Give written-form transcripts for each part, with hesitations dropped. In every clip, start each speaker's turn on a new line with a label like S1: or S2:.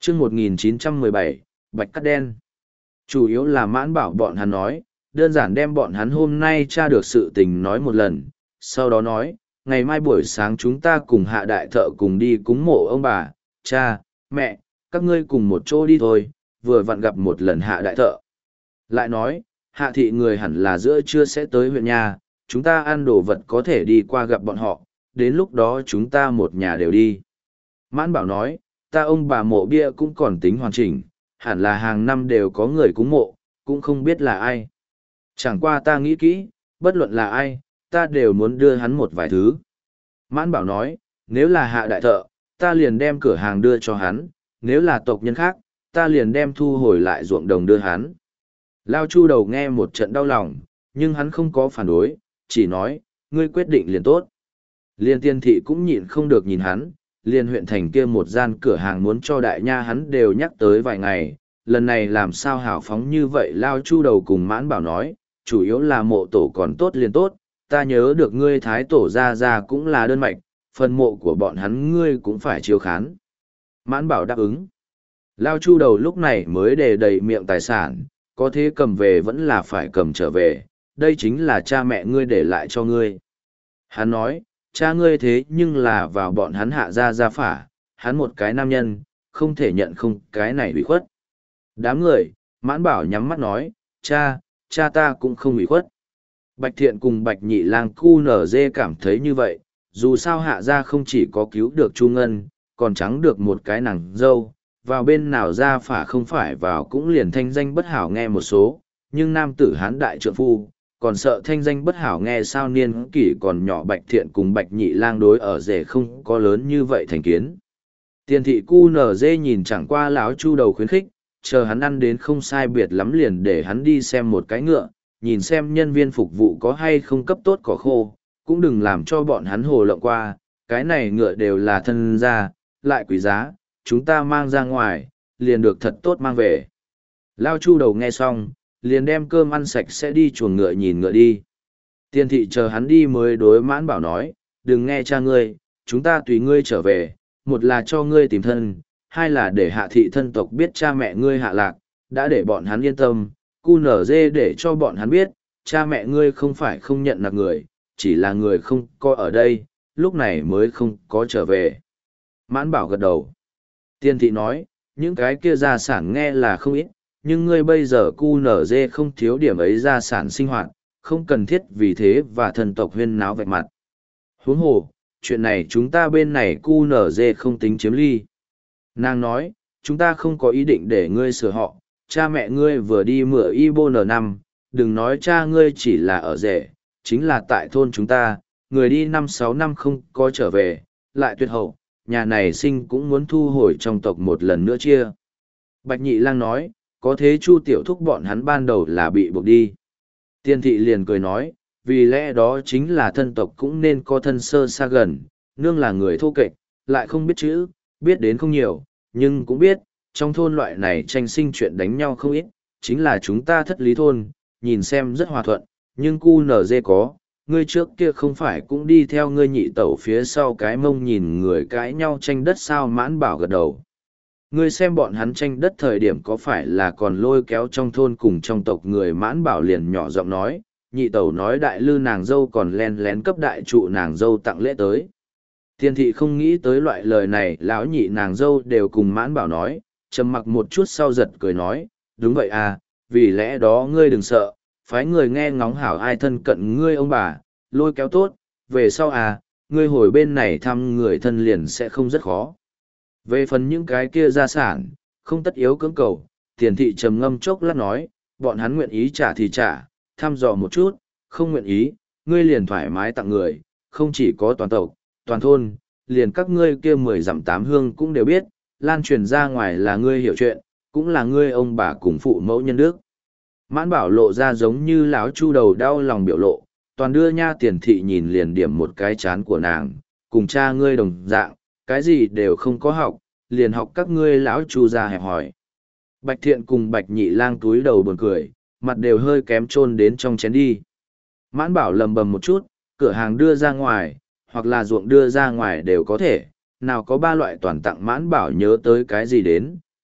S1: chương 1917, Bạch Cắt Đen. Chủ yếu là Mãn Bảo bọn hắn nói, đơn giản đem bọn hắn hôm nay tra được sự tình nói một lần, sau đó nói, ngày mai buổi sáng chúng ta cùng Hạ Đại Thợ cùng đi cúng mộ ông bà, cha, mẹ, các ngươi cùng một chỗ đi thôi, vừa vặn gặp một lần Hạ Đại Thợ. Lại nói, Hạ thị người hẳn là giữa trưa sẽ tới huyện nhà, chúng ta ăn đồ vật có thể đi qua gặp bọn họ, đến lúc đó chúng ta một nhà đều đi. Mãn Bảo nói, ta ông bà mộ bia cũng còn tính hoàn chỉnh, hẳn là hàng năm đều có người cúng mộ, cũng không biết là ai. Chẳng qua ta nghĩ kỹ, bất luận là ai, ta đều muốn đưa hắn một vài thứ. Mãn Bảo nói, nếu là Hạ Đại Thợ, ta liền đem cửa hàng đưa cho hắn, nếu là tộc nhân khác, ta liền đem thu hồi lại ruộng đồng đưa hắn. Lao Chu Đầu nghe một trận đau lòng, nhưng hắn không có phản đối, chỉ nói, ngươi quyết định liền tốt. Liên Tiên Thị cũng nhịn không được nhìn hắn, liên huyện thành kia một gian cửa hàng muốn cho đại nha hắn đều nhắc tới vài ngày, lần này làm sao hào phóng như vậy. Lao Chu Đầu cùng Mãn Bảo nói, chủ yếu là mộ tổ còn tốt liền tốt, ta nhớ được ngươi thái tổ ra cũng là đơn mạch, phần mộ của bọn hắn ngươi cũng phải chiếu khán. Mãn Bảo đáp ứng. Lao Chu Đầu lúc này mới để đầy miệng tài sản, có thế cầm về vẫn là phải cầm trở về, đây chính là cha mẹ ngươi để lại cho ngươi. Hắn nói, cha ngươi thế nhưng là vào bọn hắn Hạ gia phả, hắn một cái nam nhân, không thể nhận không cái này ủy khuất. Đám người, Mãn Bảo nhắm mắt nói, cha ta cũng không ủy khuất. Bạch Thiện cùng Bạch Nhị Lang cu nở dê cảm thấy như vậy, dù sao Hạ gia không chỉ có cứu được Chu Ngân, còn trắng được một cái nàng dâu, vào bên nào ra phả không phải vào cũng liền thanh danh bất hảo nghe một số, nhưng nam tử hán đại trượng phu, còn sợ thanh danh bất hảo nghe sao niên kỷ còn nhỏ. Bạch Thiện cùng Bạch Nhị Lang đối ở rể không có lớn như vậy thành kiến. Tiền thị cu nở dê nhìn chẳng qua lão Chu Đầu khuyến khích, chờ hắn ăn đến không sai biệt lắm liền để hắn đi xem một cái ngựa, nhìn xem nhân viên phục vụ có hay không cấp tốt cỏ khô, cũng đừng làm cho bọn hắn hồ lộng qua, cái này ngựa đều là thân gia, lại quý giá, chúng ta mang ra ngoài, liền được thật tốt mang về. Lao Chu Đầu nghe xong, liền đem cơm ăn sạch sẽ đi chuồng ngựa nhìn ngựa đi. Tiên thị chờ hắn đi mới đối Mãn Bảo nói, đừng nghe cha ngươi, chúng ta tùy ngươi trở về, một là cho ngươi tìm thân, hai là để Hạ thị thân tộc biết cha mẹ ngươi hạ lạc, đã để bọn hắn yên tâm, cu nở dê để cho bọn hắn biết, cha mẹ ngươi không phải không nhận nạp người, chỉ là người không có ở đây, lúc này mới không có trở về. Mãn Bảo gật đầu. Tiên thị nói, những cái kia gia sản nghe là không ít, nhưng ngươi bây giờ cu nở dê không thiếu điểm ấy gia sản sinh hoạt, không cần thiết vì thế và thần tộc huyên náo vạch mặt. Huống hồ, chuyện này chúng ta bên này cu nở dê không tính chiếm ly. Nàng nói, chúng ta không có ý định để ngươi sửa họ, cha mẹ ngươi vừa đi mửa Ibo N5, đừng nói cha ngươi chỉ là ở rể, chính là tại thôn chúng ta, người đi 5-6 năm không có trở về, lại tuyệt hậu, nhà này sinh cũng muốn thu hồi trong tộc một lần nữa chia. Bạch Nhị Lang nói, có thế Chu tiểu thúc bọn hắn ban đầu là bị buộc đi. Tiên thị liền cười nói, vì lẽ đó chính là thân tộc cũng nên có thân sơ xa gần, nương là người thô kệch, lại không biết chữ, biết đến không nhiều, nhưng cũng biết, trong thôn loại này tranh sinh chuyện đánh nhau không ít, chính là chúng ta thất lý thôn, nhìn xem rất hòa thuận, nhưng cu nở dê có, ngươi trước kia không phải cũng đi theo ngươi nhị tẩu phía sau cái mông nhìn người cãi nhau tranh đất sao. Mãn Bảo gật đầu. Ngươi xem bọn hắn tranh đất thời điểm có phải là còn lôi kéo trong thôn cùng trong tộc người. Mãn Bảo liền nhỏ giọng nói, nhị tẩu nói đại lư nàng dâu còn len lén cấp đại trụ nàng dâu tặng lễ tới. Thiên thị không nghĩ tới loại lời này, lão nhị nàng dâu đều cùng Mãn Bảo nói, trầm mặc một chút sau giật cười nói, đúng vậy à, vì lẽ đó ngươi đừng sợ, phái người nghe ngóng hảo ai thân cận ngươi ông bà, lôi kéo tốt, về sau à, ngươi hồi bên này thăm người thân liền sẽ không rất khó. Về phần những cái kia gia sản, không tất yếu cưỡng cầu, tiền thị trầm ngâm chốc lát nói, bọn hắn nguyện ý trả thì trả, thăm dò một chút, không nguyện ý, ngươi liền thoải mái tặng người, không chỉ có toàn tộc, toàn thôn, liền các ngươi kia 10 dặm 8 hương cũng đều biết, lan truyền ra ngoài là ngươi hiểu chuyện, cũng là ngươi ông bà cùng phụ mẫu nhân đức. Mãn Bảo lộ ra giống như lão Chu Đầu đau lòng biểu lộ, toàn đưa nha. Tiền thị nhìn liền điểm một cái chán của nàng, cùng cha ngươi đồng dạng, cái gì đều không có học, liền học các ngươi lão Chu gia hẹp hỏi. Bạch Thiện cùng Bạch Nhị Lang túi đầu buồn cười, mặt đều hơi kém chôn đến trong chén đi. Mãn Bảo lầm bầm một chút, cửa hàng đưa ra ngoài, hoặc là ruộng đưa ra ngoài đều có thể, nào có ba loại toàn tặng. Mãn Bảo nhớ tới cái gì đến,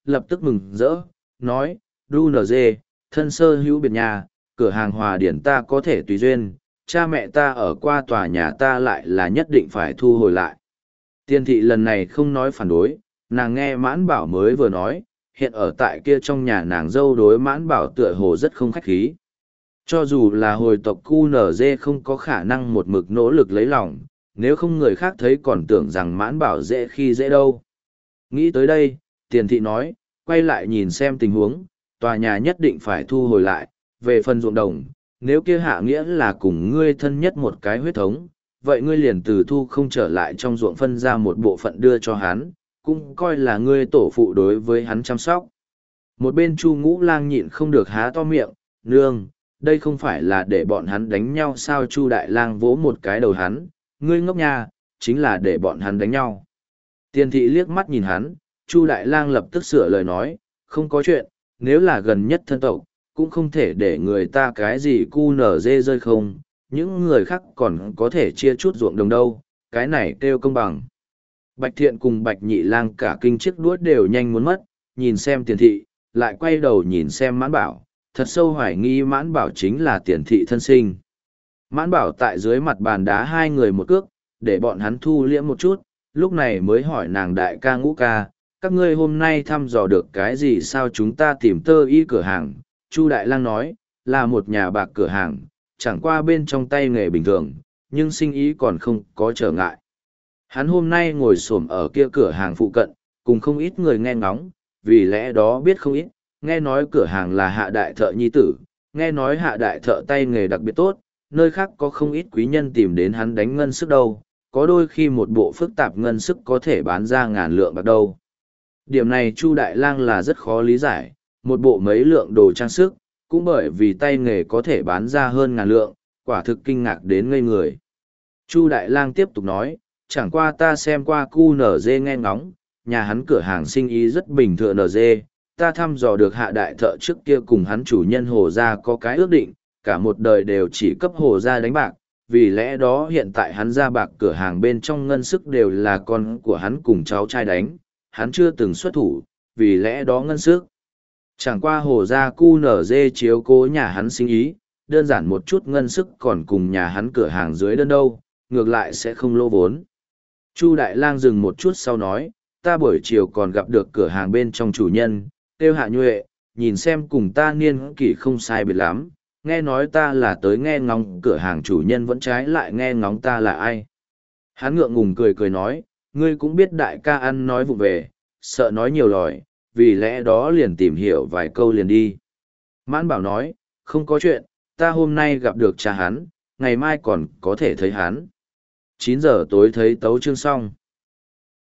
S1: lập tức mừng rỡ, nói, đu nờ dê, thân sơ hữu biệt nhà, cửa hàng Hòa Điển ta có thể tùy duyên, cha mẹ ta ở qua tòa nhà ta lại là nhất định phải thu hồi lại. Tiền thị lần này không nói phản đối, nàng nghe Mãn Bảo mới vừa nói, hiện ở tại kia trong nhà nàng dâu đối Mãn Bảo tựa hồ rất không khách khí. Cho dù là hồi tộc QNZ không có khả năng một mực nỗ lực lấy lòng, nếu không người khác thấy còn tưởng rằng Mãn Bảo dễ khi dễ đâu. Nghĩ tới đây, tiền thị nói, quay lại nhìn xem tình huống, tòa nhà nhất định phải thu hồi lại, về phần ruộng đồng, nếu kia hạ nghĩa là cùng ngươi thân nhất một cái huyết thống, vậy ngươi liền từ thu không trở lại trong ruộng phân ra một bộ phận đưa cho hắn, cũng coi là ngươi tổ phụ đối với hắn chăm sóc. Một bên Chu Ngũ Lang nhịn không được há to miệng, nương, đây không phải là để bọn hắn đánh nhau sao? Chu Đại Lang vỗ một cái đầu hắn, ngươi ngốc nha, chính là để bọn hắn đánh nhau. Tiền thị liếc mắt nhìn hắn, Chu Đại Lang lập tức sửa lời nói, không có chuyện, nếu là gần nhất thân tộc, cũng không thể để người ta cái gì cu nở dê rơi không, những người khác còn có thể chia chút ruộng đồng đâu, cái này kêu công bằng. Bạch Thiện cùng Bạch Nhị Lang cả kinh chiếc đuốt đều nhanh muốn mất, nhìn xem tiền thị, lại quay đầu nhìn xem Mãn Bảo, thật sâu hoài nghi Mãn Bảo chính là tiền thị thân sinh. Mãn Bảo tại dưới mặt bàn đá hai người một cước, để bọn hắn thu liễm một chút, lúc này mới hỏi nàng đại ca Ngũ ca, các ngươi hôm nay thăm dò được cái gì sao? Chúng ta tìm tơ y cửa hàng. Chu Đại Lang nói, là một nhà bạc cửa hàng, chẳng qua bên trong tay nghề bình thường, nhưng sinh ý còn không có trở ngại. Hắn hôm nay ngồi xổm ở kia cửa hàng phụ cận, cùng không ít người nghe ngóng, vì lẽ đó biết không ít, nghe nói cửa hàng là Hạ đại thợ nhi tử, nghe nói Hạ đại thợ tay nghề đặc biệt tốt, nơi khác có không ít quý nhân tìm đến hắn đánh ngân sức đâu, có đôi khi một bộ phức tạp ngân sức có thể bán ra ngàn lượng bạc đâu. Điểm này Chu Đại Lang là rất khó lý giải, một bộ mấy lượng đồ trang sức, cũng bởi vì tay nghề có thể bán ra hơn ngàn lượng, quả thực kinh ngạc đến ngây người. Chu Đại Lang tiếp tục nói, chẳng qua ta xem qua QNZ nghe ngóng, nhà hắn cửa hàng sinh ý rất bình thường NG, ta thăm dò được Hạ đại thợ trước kia cùng hắn chủ nhân Hồ gia có cái ước định, cả một đời đều chỉ cấp Hồ gia đánh bạc, vì lẽ đó hiện tại hắn ra bạc cửa hàng bên trong ngân sức đều là con của hắn cùng cháu trai đánh, hắn chưa từng xuất thủ, vì lẽ đó ngân sức. Chẳng qua Hồ gia QNZ chiếu cố nhà hắn sinh ý, đơn giản một chút ngân sức còn cùng nhà hắn cửa hàng dưới đơn đâu, ngược lại sẽ không lỗ vốn. Chu Đại Lang dừng một chút sau nói, ta buổi chiều còn gặp được cửa hàng bên trong chủ nhân, tiêu Hạ Nhuệ, nhìn xem cùng ta niên kỷ không sai biệt lắm, nghe nói ta là tới nghe ngóng cửa hàng chủ nhân vẫn trái lại nghe ngóng ta là ai. Hắn ngượng ngùng cười cười nói, ngươi cũng biết đại ca ăn nói vụ về, sợ nói nhiều lời, vì lẽ đó liền tìm hiểu vài câu liền đi. Mãn Bảo nói, không có chuyện, ta hôm nay gặp được cha hắn, ngày mai còn có thể thấy hắn. 9 giờ tối thấy tấu chương xong.